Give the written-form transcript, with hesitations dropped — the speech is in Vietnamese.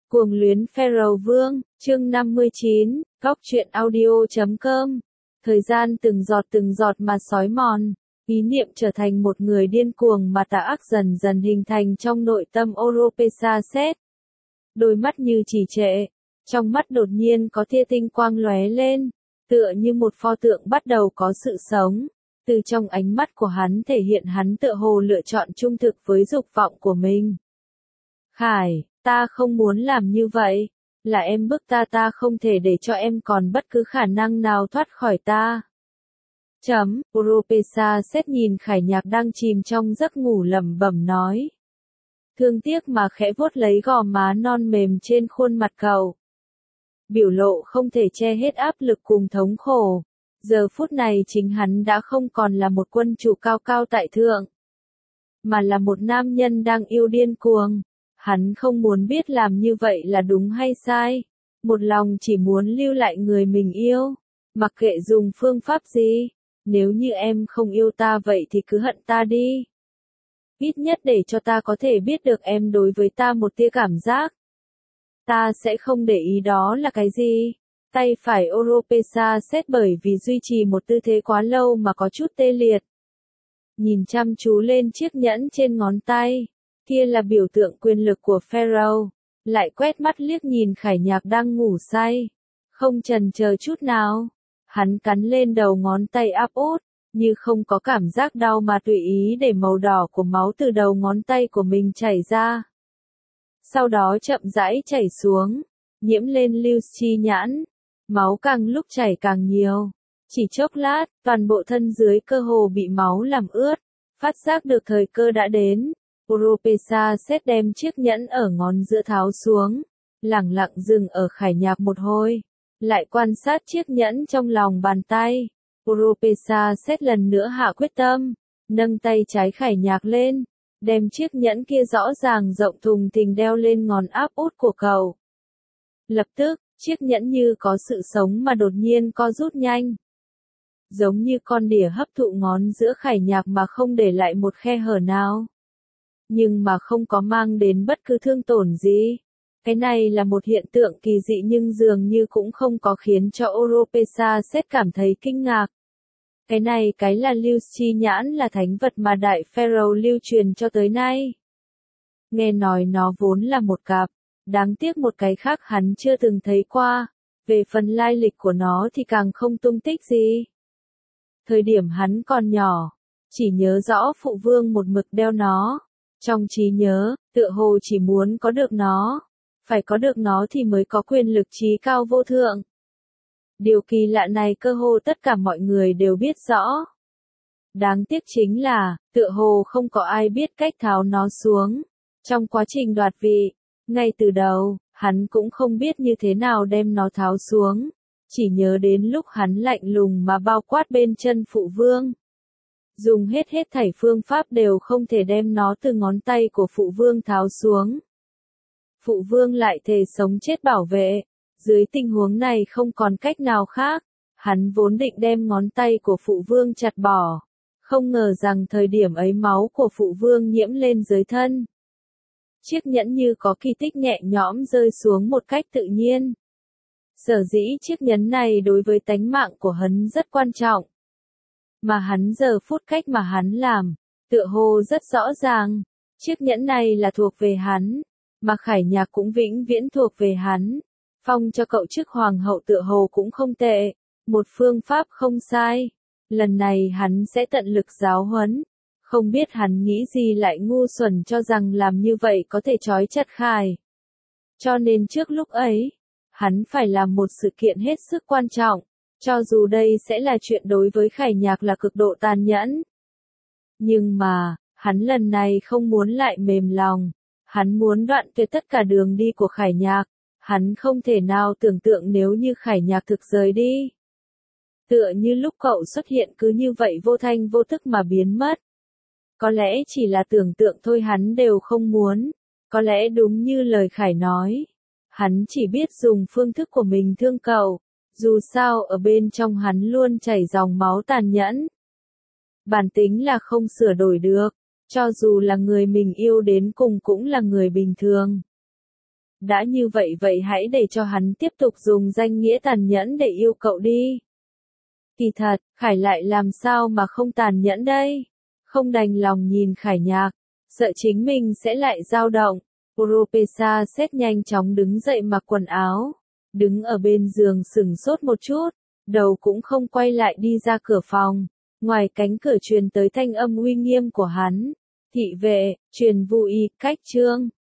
Cuồng luyến Pharaoh Vương, chương 59, Góc truyện audio.com. Thời gian từng giọt mà xói mòn, ý niệm trở thành một người điên cuồng mà tà ác dần dần hình thành trong nội tâm Oropesa Set. Đôi mắt như trì trệ, trong mắt đột nhiên có tia tinh quang lóe lên, tựa như một pho tượng bắt đầu có sự sống. Từ trong ánh mắt của hắn thể hiện hắn tựa hồ lựa chọn trung thực với dục vọng của mình. Khải, ta không muốn làm như vậy. Là em bức ta không thể để cho em còn bất cứ khả năng nào thoát khỏi ta. Oropesa Set nhìn Khải Nhạc đang chìm trong giấc ngủ lẩm bẩm nói. Thương tiếc mà khẽ vuốt lấy gò má non mềm trên khuôn mặt cậu. Biểu lộ không thể che hết áp lực cùng thống khổ. Giờ phút này chính hắn đã không còn là một quân chủ cao cao tại thượng, mà là một nam nhân đang yêu điên cuồng. Hắn không muốn biết làm như vậy là đúng hay sai. Một lòng chỉ muốn lưu lại người mình yêu. Mặc kệ dùng phương pháp gì. Nếu như em không yêu ta vậy thì cứ hận ta đi. Ít nhất để cho ta có thể biết được em đối với ta một tia cảm giác. Ta sẽ không để ý đó là cái gì. Tay phải Oropesa Set bởi vì duy trì một tư thế quá lâu mà có chút tê liệt. Nhìn chăm chú lên chiếc nhẫn trên ngón tay. Kia là biểu tượng quyền lực của Pharaoh. Lại quét mắt liếc nhìn Khải Nhạc đang ngủ say. Không chần chờ chút nào. Hắn cắn lên đầu ngón tay áp út, như không có cảm giác đau mà tùy ý để màu đỏ của máu từ đầu ngón tay của mình chảy ra. Sau đó chậm rãi chảy xuống, nhiễm lên lưu chi nhãn. Máu càng lúc chảy càng nhiều. Chỉ chốc lát, toàn bộ thân dưới cơ hồ bị máu làm ướt. Phát giác được thời cơ đã đến. Oropesa Set đem chiếc nhẫn ở ngón giữa tháo xuống, lẳng lặng dừng ở Khải Nhạc một hồi, lại quan sát chiếc nhẫn trong lòng bàn tay. Oropesa Set lần nữa hạ quyết tâm, nâng tay trái Khải Nhạc lên, đem chiếc nhẫn kia rõ ràng rộng thùng thình đeo lên ngón áp út của cậu. Lập tức, chiếc nhẫn như có sự sống mà đột nhiên co rút nhanh. Giống như con đỉa hấp thụ ngón giữa Khải Nhạc mà không để lại một khe hở nào. Nhưng mà không có mang đến bất cứ thương tổn gì. Cái này là một hiện tượng kỳ dị nhưng dường như cũng không có khiến cho Oropesa Set cảm thấy kinh ngạc. Cái là lưu chi nhãn là thánh vật mà Đại Pharaoh lưu truyền cho tới nay. Nghe nói nó vốn là một cặp, đáng tiếc một cái khác hắn chưa từng thấy qua, về phần lai lịch của nó thì càng không tung tích gì. Thời điểm hắn còn nhỏ, chỉ nhớ rõ phụ vương một mực đeo nó. Trong trí nhớ, tựa hồ chỉ muốn có được nó. Phải có được nó thì mới có quyền lực trí cao vô thượng. Điều kỳ lạ này cơ hồ tất cả mọi người đều biết rõ. Đáng tiếc chính là, tựa hồ không có ai biết cách tháo nó xuống. Trong quá trình đoạt vị, ngay từ đầu, hắn cũng không biết như thế nào đem nó tháo xuống. Chỉ nhớ đến lúc hắn lạnh lùng mà bao quát bên chân phụ vương. Dùng hết thảy phương pháp đều không thể đem nó từ ngón tay của phụ vương tháo xuống. Phụ vương lại thề sống chết bảo vệ. Dưới tình huống này không còn cách nào khác. Hắn vốn định đem ngón tay của phụ vương chặt bỏ. Không ngờ rằng thời điểm ấy máu của phụ vương nhiễm lên dưới thân. Chiếc nhẫn như có kỳ tích nhẹ nhõm rơi xuống một cách tự nhiên. Sở dĩ chiếc nhẫn này đối với tánh mạng của hắn rất quan trọng. Mà hắn giờ phút cách mà hắn làm, tựa hồ rất rõ ràng. Chiếc nhẫn này là thuộc về hắn, mà Khải Nhạc cũng vĩnh viễn thuộc về hắn. Phong cho cậu chức hoàng hậu tựa hồ cũng không tệ, một phương pháp không sai. Lần này hắn sẽ tận lực giáo huấn. Không biết hắn nghĩ gì lại ngu xuẩn cho rằng làm như vậy có thể trói chặt Khải. Cho nên trước lúc ấy, hắn phải làm một sự kiện hết sức quan trọng. Cho dù đây sẽ là chuyện đối với Khải Nhạc là cực độ tàn nhẫn. Nhưng mà, hắn lần này không muốn lại mềm lòng. Hắn muốn đoạn tuyệt tất cả đường đi của Khải Nhạc. Hắn không thể nào tưởng tượng nếu như Khải Nhạc thực rời đi. Tựa như lúc cậu xuất hiện cứ như vậy vô thanh vô tức mà biến mất. Có lẽ chỉ là tưởng tượng thôi hắn đều không muốn. Có lẽ đúng như lời Khải nói. Hắn chỉ biết dùng phương thức của mình thương cậu. Dù sao ở bên trong hắn luôn chảy dòng máu tàn nhẫn. Bản tính là không sửa đổi được, cho dù là người mình yêu đến cùng cũng là người bình thường. Đã như vậy vậy hãy để cho hắn tiếp tục dùng danh nghĩa tàn nhẫn để yêu cậu đi. Kỳ thật, Khải lại làm sao mà không tàn nhẫn đây? Không đành lòng nhìn Khải Nhạc, sợ chính mình sẽ lại dao động. Oropesa xét nhanh chóng đứng dậy mặc quần áo, đứng ở bên giường sửng sốt một chút, đầu cũng không quay lại đi ra cửa phòng. Ngoài cánh cửa truyền tới thanh âm uy nghiêm của hắn. Thị vệ, truyền vụ y, cách trương.